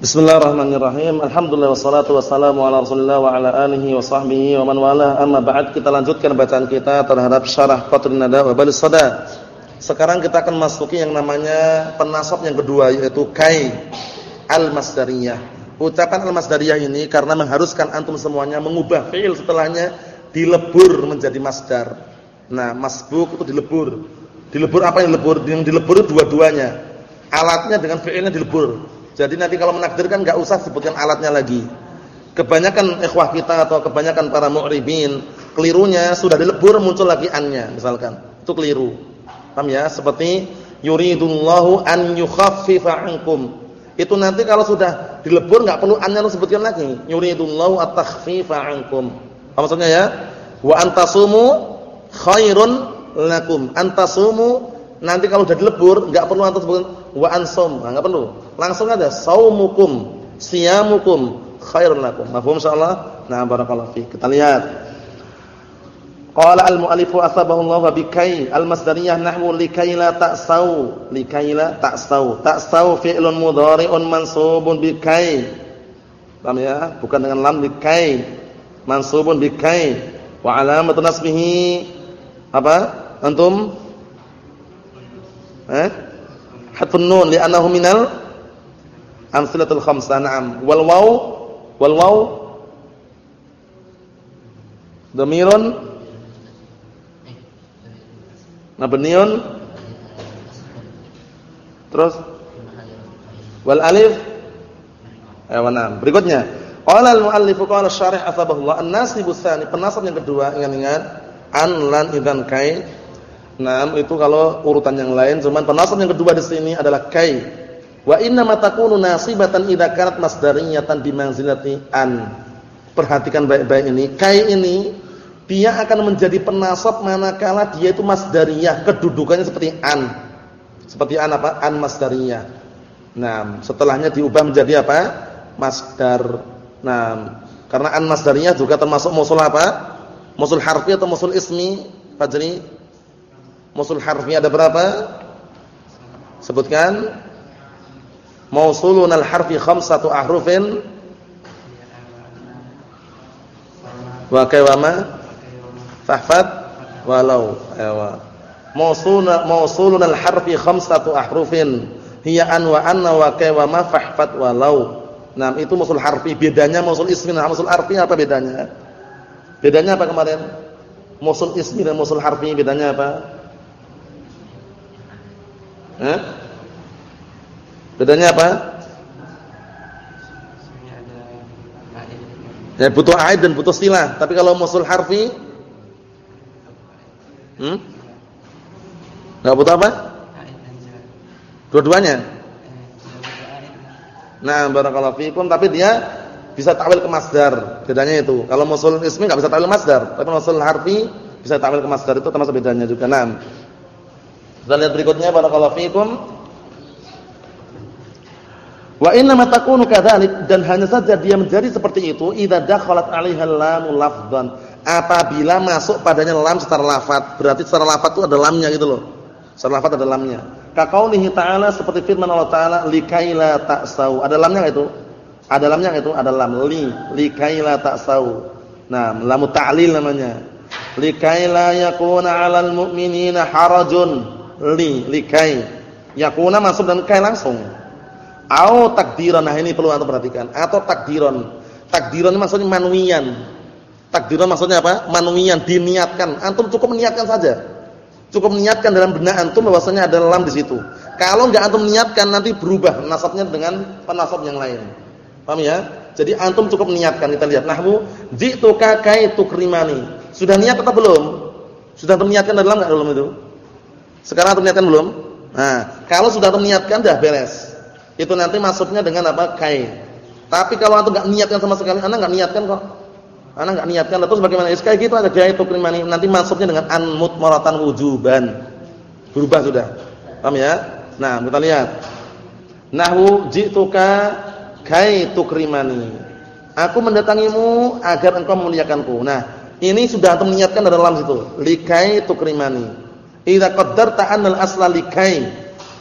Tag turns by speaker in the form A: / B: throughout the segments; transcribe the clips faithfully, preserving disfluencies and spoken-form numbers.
A: Bismillahirrahmanirrahim. Alhamdulillah wassalatu wassalamu ala Rasulillah wa ala alihi wa sahbihi wa man wala. Amma ba'd, kita lanjutkan bacaan kita terhadap Syarah Qatrun Nada wa Balis Sada. Sekarang kita akan masuki yang namanya penasab yang kedua, yaitu kai al-masdariyah. Ucapan al-masdariyah ini karena mengharuskan antum semuanya mengubah fi'il setelahnya dilebur menjadi masdar. Nah, masbuk itu dilebur. Dilebur apa yang dilebur? Yang dilebur dua-duanya. Alatnya dengan fi'ilnya dilebur. Jadi nanti kalau menakdirkan enggak usah sebutkan alatnya lagi. Kebanyakan ikhwah kita atau kebanyakan para mu'ribin, kelirunya sudah dilebur muncul lagi an-nya misalkan. Itu keliru. Paham ya? Seperti yuridullahu an yukhaffifa 'ankum. Itu nanti kalau sudah dilebur enggak perlu an-nya lu sebutkan lagi. Yuridullahu at-takhfifa 'ankum. Apa maksudnya ya? Wa antasumu khairun lakum. Antasumu nanti kalau sudah dilebur enggak perlu antum sebutkan wa ansum, enggak perlu. Langsung aja saumukum, siyamukum khairun lakum. Mafhum insyaallah? Nah, barakallahu fiik. Kita lihat. Qala al-mu'allifu asbahullahu bi kai al-masdariyah nahwu likai la ta'sau, likai la ta'sau. Ta'sau fi'lun mudhari'un mansubun bi kai. Paham ya? Bukan dengan lam bi kai. Mansubun bi kai. Wa alamatu nasbihi apa? Antum? Eh? Hatfun nun li'annahu minal amsilatul khamsah. Na'am. Wal waw wal waw dhamirun mabniun, terus wal alif awana. Berikutnya qala al-mu'allif qala asy-syarih asbahullah an-nasibus tsani, penasab yang kedua, ingat-ingat an lan idzan kai. Naam, itu kalau urutan yang lain, cuman penasab yang kedua di sini adalah kai. Wa inna ma takunu nasibatan idza kanat masdariyatan bi manzilati an. Perhatikan baik-baik ini, kai ini dia akan menjadi penasab manakala dia itu masdariyah, kedudukannya seperti an. Seperti an apa? An masdariyah. Nah, setelahnya diubah menjadi apa? Masdar. Nah, karena an masdariyah juga termasuk mausul apa? Mausul harfi atau mausul ismi? Fajri. Mausul harfi ada berapa? Sebutkan. Mausulun al-harfi khamsatu ahrufin. Wa kaywama fahfad walau. Ayo. Mausulun mausulun al-harfi khamsatu ahrufin. Hiya an wa anna wa kaywama fahfad walau. Nah, itu mausul harfi. Bedanya mausul ismi dan mausul harfi apa bedanya? Bedanya apa kemarin? Mausul ismi dan mausul harfi bedanya apa? Eh? Bedanya apa? Ya, butuh aid dan butuh silah. Tapi kalau mausul harfi, hmm? Enggak butuh apa? Dua-duanya. Nah, barakallahu fiikum, tapi dia bisa takwil ke masdar. Bedanya itu. Kalau mausul ismi enggak bisa takwil masdar, tapi mausul harfi bisa takwil ke masdar, itu termasuk bedanya juga. Nah, kita lihat berikutnya, barakallahu fiikum. Wa inna ma takunu kadzalik, dan hanya saja dia menjadi seperti itu idza dakhalat 'alaiha lamu lafdhan, apabila masuk padanya lam secara lafaz. Berarti secara lafaz itu ada lamnya gitu loh. Secara lafaz ada lamnya. Ka qaulihi ta'ala, seperti firman Allah Ta'ala, likaila ta'sau. Ada lamnya enggak itu? Ada lamnya enggak itu? Ada lam li, likaila ta'sau. Nah, lamu ta'lil namanya. Likaila yakuna 'alal mu'minina harajun. Li, likai. Yakuna masuk dan kai langsung. Au takdiran, nah ini perlu antum perhatikan. Atau takdiran. Takdiran maksudnya manwiyan. Takdiran maksudnya apa? Manwiyan, diniatkan. Antum cukup meniatkan saja. Cukup meniatkan dalam benak antum bahwasanya ada lam di situ. Kalau enggak antum niatkan nanti berubah nasabnya dengan penasab yang lain. Paham ya? Jadi antum cukup meniatkan. Kita lihat nahwu ji'tuka kai tukrimani. Sudah niat atau belum? Sudah antum niatkan dalam enggak belum itu? Sekarang antum niatkan belum? Nah, kalau sudah antum niatkan dah beres. Itu nanti masuknya dengan apa? Kai. Tapi kalau antum enggak niatkan sama sekali, ana enggak niatkan kok. Ana enggak niatkan, terus bagaimana? Ya kayak gitu aja, kai tukrimani. Nanti masuknya dengan an mutmaratan wujuban. Berubah sudah. Paham ya? Nah, kita lihat. Nahwu ji'tuka kai tukrimani. Aku mendatangimu agar engkau memuliakanku. Nah, ini sudah antum niatkan dalam situ. Likai tukrimani. Idza qaddarta anna al-asla likai.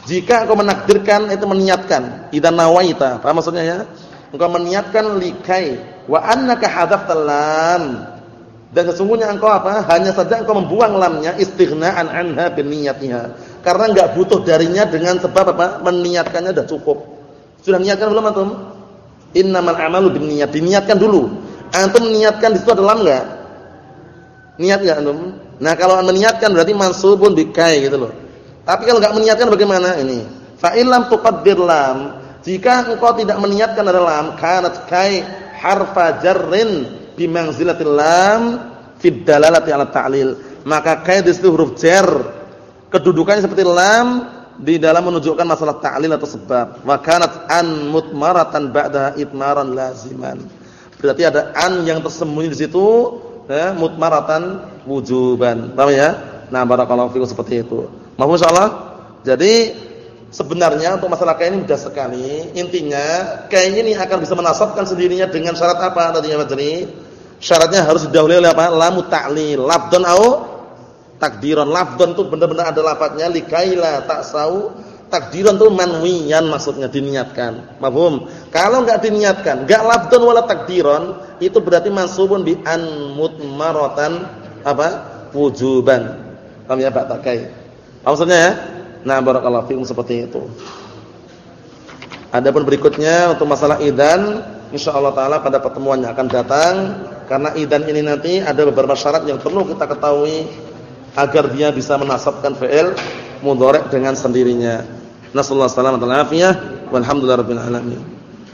A: Jika engkau menakdirkan itu meniatkan, idzan nawaita. Apa maksudnya ya? Engkau meniatkan likai wa annaka hadzaftal lam. Dan sesungguhnya engkau apa? Hanya saja engkau membuang lamnya istighna'an anha biniyatiha. Karena enggak butuh darinya dengan sebab apa? Meniatkannya sudah cukup. Sudah niatkan belum antum? Innamal a'malu binniyat. Diniatkan dulu. Antum niatkan di situ ada lam enggak? Niat enggak antum? Nah, kalau meniatkan berarti mansubun bikai gitu loh. Tapi kalau enggak meniatkan bagaimana ini? Fa in lam tuqaddir lam. Jika engkau tidak meniatkan ada lam, kanat kai harfa jarrin bi manzilatil lam fid dalalati ala ta'lil. Maka kai di situ huruf jar. Kedudukannya seperti lam di dalam menunjukkan masalah ta'lil atau sebab. Wa kanat an mutmaratan ba'da itmaran laziman. Berarti ada an yang tersembunyi di situ, ya, mutmaratan wujuban. Paham ya? Nah, barakallahu fikum seperti itu. Mohon insyaallah. Jadi sebenarnya untuk masalah kai ini mudah sekali. Intinya kai ini akan bisa menasabkan sendirinya dengan syarat apa tadi ya Majri? Syaratnya harus didahului oleh apa? Lamut ta'lil, lafdhan au takdiran. Lafdhan itu benar-benar ada lafadznya likaila ta'sau, takdiran itu manwiyan maksudnya diniatkan. Paham? Kalau enggak diniatkan, enggak lafdhan wala takdiran, itu berarti mansubun bi an mutmaratan apa? Wujuban. Paham ya Pak Takai? Maksudnya ya? Nah, barakallahu fikum seperti itu. Adapun berikutnya untuk masalah idzan, insyaallah taala pada pertemuan yang akan datang, karena idzan ini nanti ada beberapa syarat yang perlu kita ketahui agar dia bisa menasabkan fi'il mudhari' dengan sendirinya. Nasallahu alaihi wasallam wa alafiyah walhamdulillahirabbil alamin.